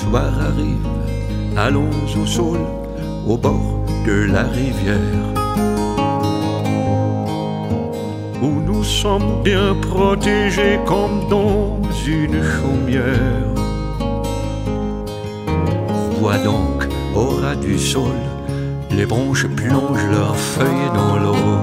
soir arrive, allons au saule, au bord de la rivière, où nous sommes bien protégés comme dans une chaumière. Vois donc, au ras du sol, les branches plongent leurs feuilles dans l'eau.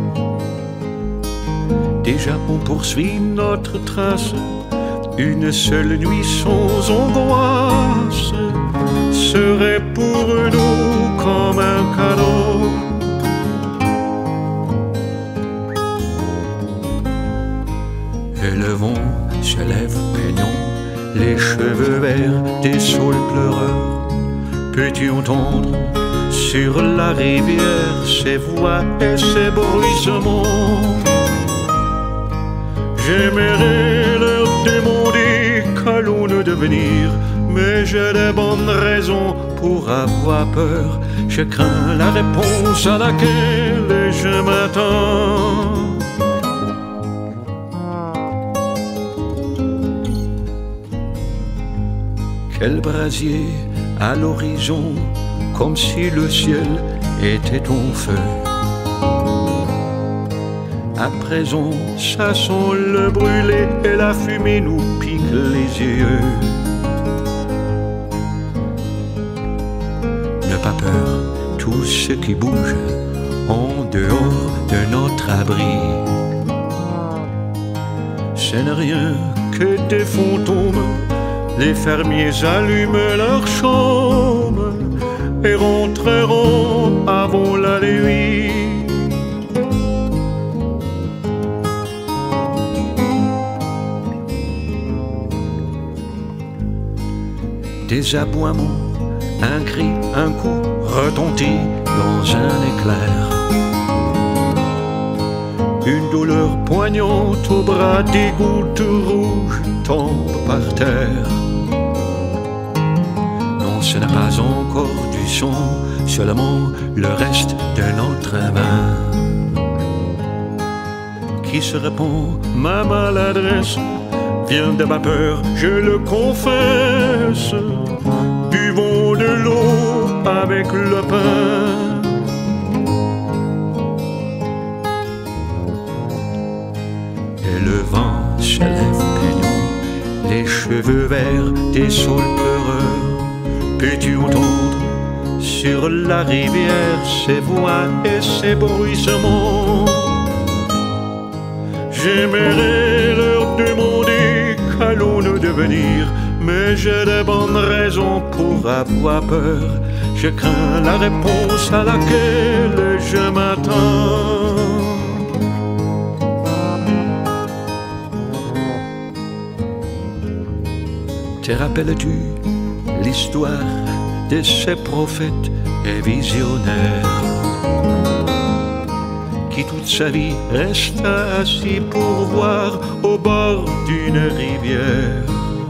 Déjà on poursuit notre trace, une seule nuit sans angoisse serait pour nous comme un cadeau. Et le vent se lève peignant, les cheveux verts des saules pleureurs. Peux-tu entendre sur la rivière ces voix et ces bruissements? J'aimerais leur demander qu'allons-nous devenir, mais j'ai de bonnes raisons pour avoir peur. Je crains la réponse à laquelle je m'attends. Quel brasier à l'horizon, comme si le ciel était en feu. À présent, ça sent le brûlé et la fumée nous pique les yeux. N'aie pas peur, tout ce qui bouge en dehors de notre abri, ce n'est rien que des fantômes. Les fermiers allument leurs chambres et rentreront avant la nuit. Des aboiements, un cri, un coup retentit dans un éclair. Une douleur poignante au bras, des gouttes rouges tombent par terre. Non, ce n'est pas encore du sang, seulement le reste de notre main qui se répand. Ma maladresse vient de ma peur, je le confesse. Buvons de l'eau avec le pain. Et le vent se lève peignant, les cheveux verts des saules pleureurs. Peux-tu entendre sur la rivière ces voix et ces bruissements? J'aimerais leur demander qu'allons-nous devenir, mais j'ai de bonnes raisons pour avoir peur. Je crains la réponse à laquelle je m'attends. Te rappelles-tu l'histoire de ces prophètes et visionnaires qui toute sa vie resta assis pour voir au bord d'une rivière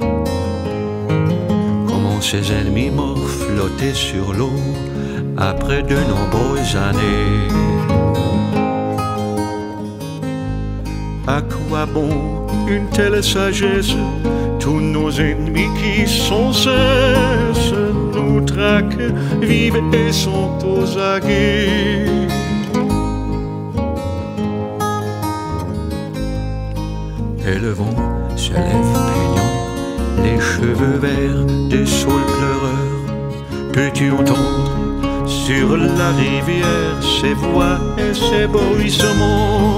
comment ses ennemis morts flottaient sur l'eau après de nombreuses années? À quoi bon une telle sagesse? Tous nos ennemis qui sans cesse nous traquent, vivent et sont aux aguets. Et le vent se lève peignant, les cheveux verts des saules pleureurs. Peux-tu entendre sur la rivière ces voix et ces bruissements?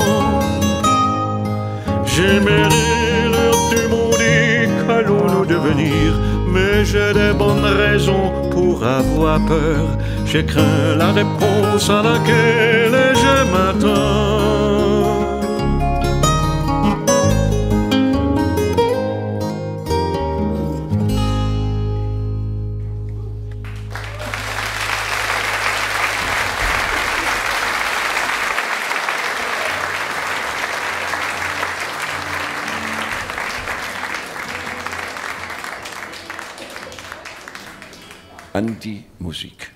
J'aimerais leur demander qu'allons-nous devenir, mais j'ai de bonnes raisons pour avoir peur. Je crains la réponse à laquelle je m'attends. An die Musik.